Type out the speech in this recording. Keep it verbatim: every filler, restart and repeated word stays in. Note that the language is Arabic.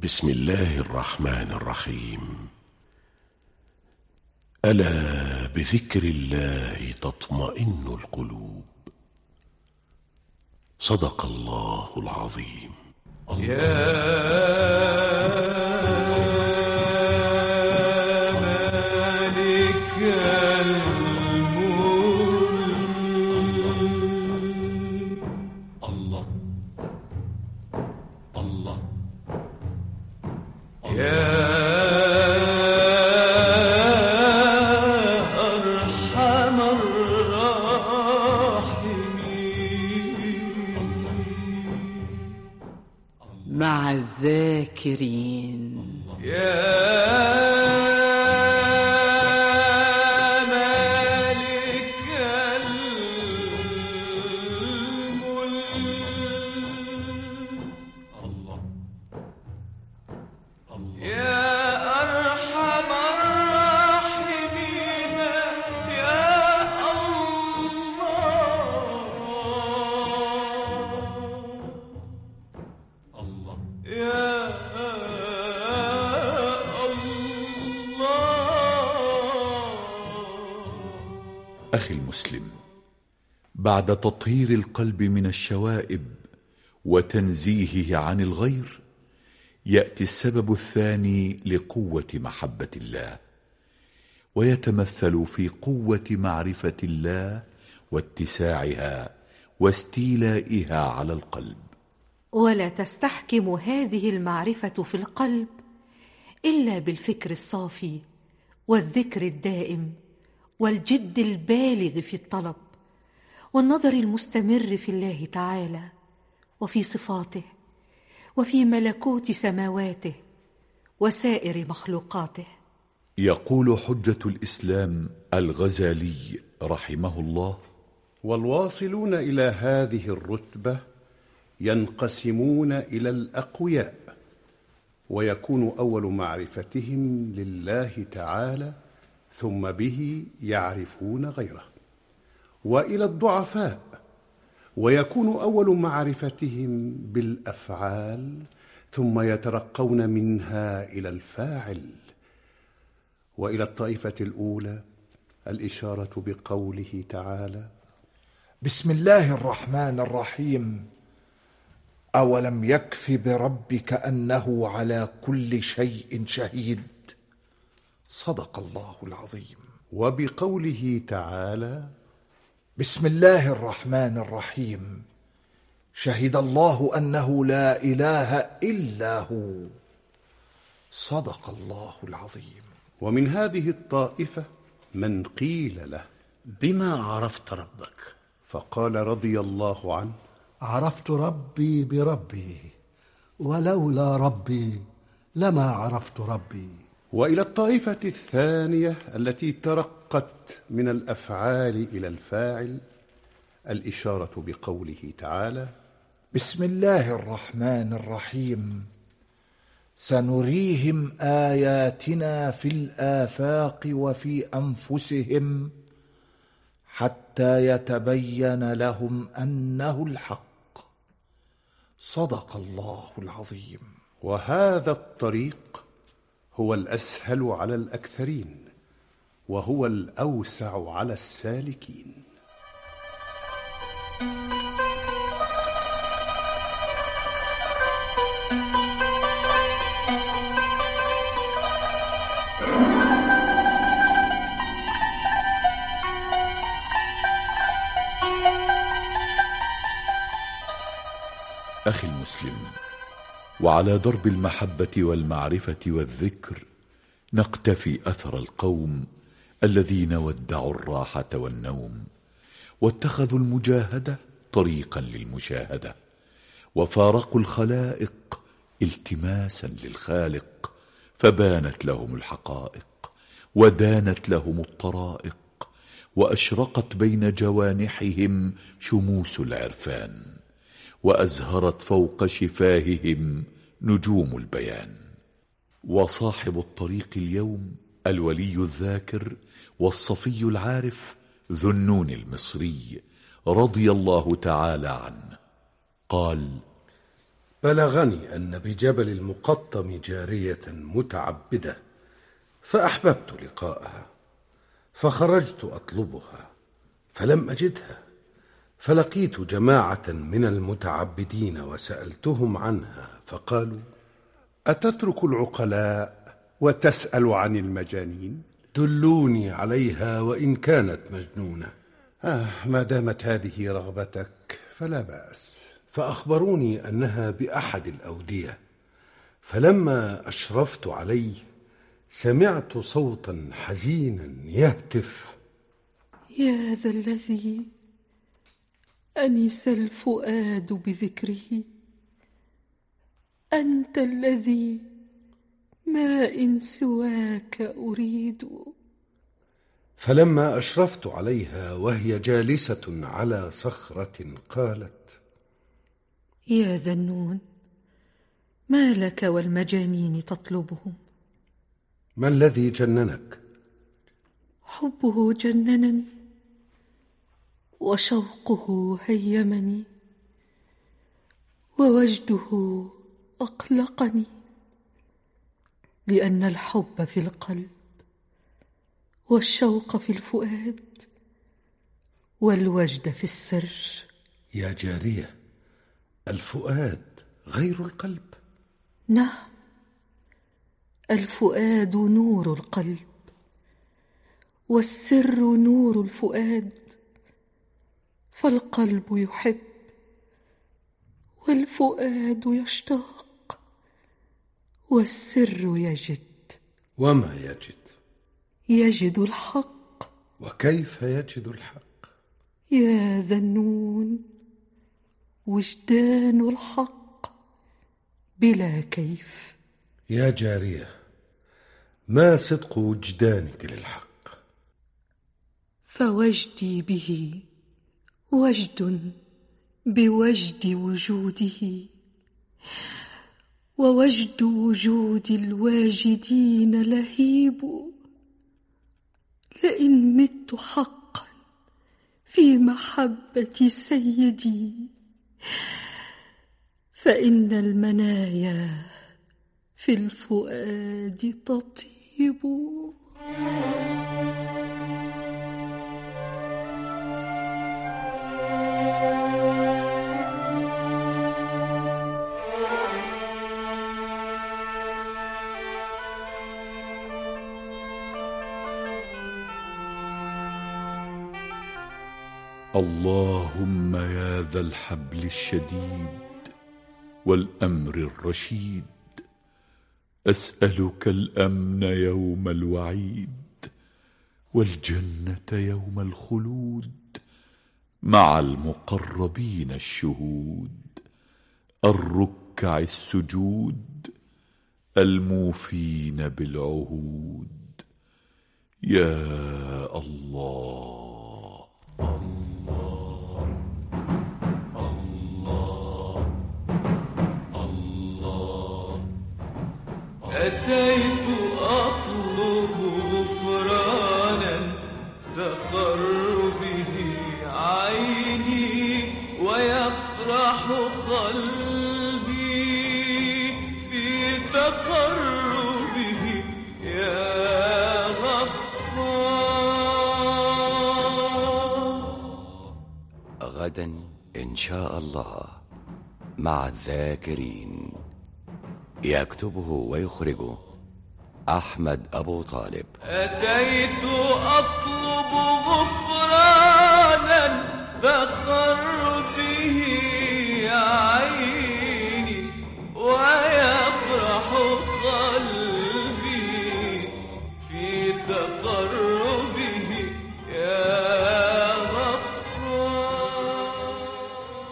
بسم الله الرحمن الرحيم. ألا بذكر الله تطمئن القلوب. صدق الله العظيم. يا مالك الملك. الله الله يا أرحم الراحمين. مع الذاكرين. يا مالك الملك. الله يا أرحم الراحمين. يا الله الله يا أخي المسلم، بعد تطهير القلب من الشوائب وتنزيهه عن الغير، يأتي السبب الثاني لقوة محبة الله، ويتمثل في قوة معرفة الله واتساعها واستيلائها على القلب. ولا تستحكم هذه المعرفة في القلب إلا بالفكر الصافي والذكر الدائم والجد البالغ في الطلب والنظر المستمر في الله تعالى وفي صفاته وفي ملكوت سماواته وسائر مخلوقاته. يقول حجة الإسلام الغزالي رحمه الله: والواصلون إلى هذه الرتبة ينقسمون إلى الأقوياء، ويكون أول معرفتهم لله تعالى، ثم به يعرفون غيره، وإلى الضعفاء، ويكون أول معرفتهم بالأفعال، ثم يترقون منها إلى الفاعل، وإلى الطائفة الأولى الإشارة بقوله تعالى: بسم الله الرحمن الرحيم. أولم يكف بربك أنه على كل شيء شهيد. صدق الله العظيم. وبقوله تعالى: بسم الله الرحمن الرحيم. شهد الله أنه لا إله إلا هو. صدق الله العظيم. ومن هذه الطائفة من قيل له: بما عرفت ربك؟ فقال رضي الله عنه: عرفت ربي بربي، ولولا ربي لما عرفت ربي. وإلى الطائفة الثانية التي ترقت من الأفعال إلى الفاعل الإشارة بقوله تعالى: بسم الله الرحمن الرحيم. سنريهم آياتنا في الآفاق وفي أنفسهم حتى يتبين لهم أنه الحق. صدق الله العظيم. وهذا الطريق هو الأسهل على الأكثرين، وهو الأوسع على السالكين. أخي المسلم، وعلى درب المحبة والمعرفة والذكر نقتفي أثر القوم الذين ودعوا الراحة والنوم، واتخذوا المجاهدة طريقا للمشاهدة، وفارقوا الخلائق التماسا للخالق، فبانت لهم الحقائق ودانت لهم الطرائق، وأشرقت بين جوانحهم شموس العرفان، وأزهرت فوق شفاههم نجوم البيان. وصاحب الطريق اليوم الولي الذاكر والصفي العارف ذو النون المصري رضي الله تعالى عنه قال: بلغني أن بجبل المقطم جارية متعبدة، فأحببت لقاءها، فخرجت أطلبها فلم أجدها، فلقيت جماعة من المتعبدين وسألتهم عنها فقالوا: أتترك العقلاء وتسأل عن المجانين؟ دلوني عليها وإن كانت مجنونة. آه ما دامت هذه رغبتك فلا بأس. فأخبروني أنها بأحد الأودية، فلما أشرفت عليه سمعت صوتا حزينا يهتف: يا ذا الذي أنس الفؤاد بذكره، أنت الذي ما إن سواك أريد. فلما أشرفت عليها وهي جالسة على صخرة قالت: يا ذا النون، ما لك والمجانين تطلبهم؟ ما الذي جننك؟ حبه جننني، وشوقه هيمني، ووجده أقلقني، لأن الحب في القلب، والشوق في الفؤاد، والوجد في السر. يا جارية، الفؤاد غير القلب؟ نعم، الفؤاد نور القلب، والسر نور الفؤاد، فالقلب يحب، والفؤاد يشتاق، والسر يجد. وما يجد؟ يجد الحق. وكيف يجد الحق؟ يا ذا النون، وجدان الحق بلا كيف. يا جارية، ما صدق وجدانك للحق؟ فوجدي به وجد بوجد وجوده، ووجد وجود الواجدين لهيب. لئن مت حقا في محبة سيدي، فإن المنايا في الفؤاد تطيب. اللهم يا ذا الحبل الشديد والأمر الرشيد، أسألك الأمن يوم الوعيد، والجنة يوم الخلود، مع المقربين الشهود، الركع السجود، الموفين بالعهود. يا الله الله الله الله. أتيت أطلب غفرانا تقر به عيني، ويفرح قلبي في تقربه يا غفار. غدا إن شاء الله مع الذاكرين، يكتبه ويخرجه أحمد أبو طالب. أتيت أطلب غفرانا تقر به عيني، ويفرح قلبي في تقر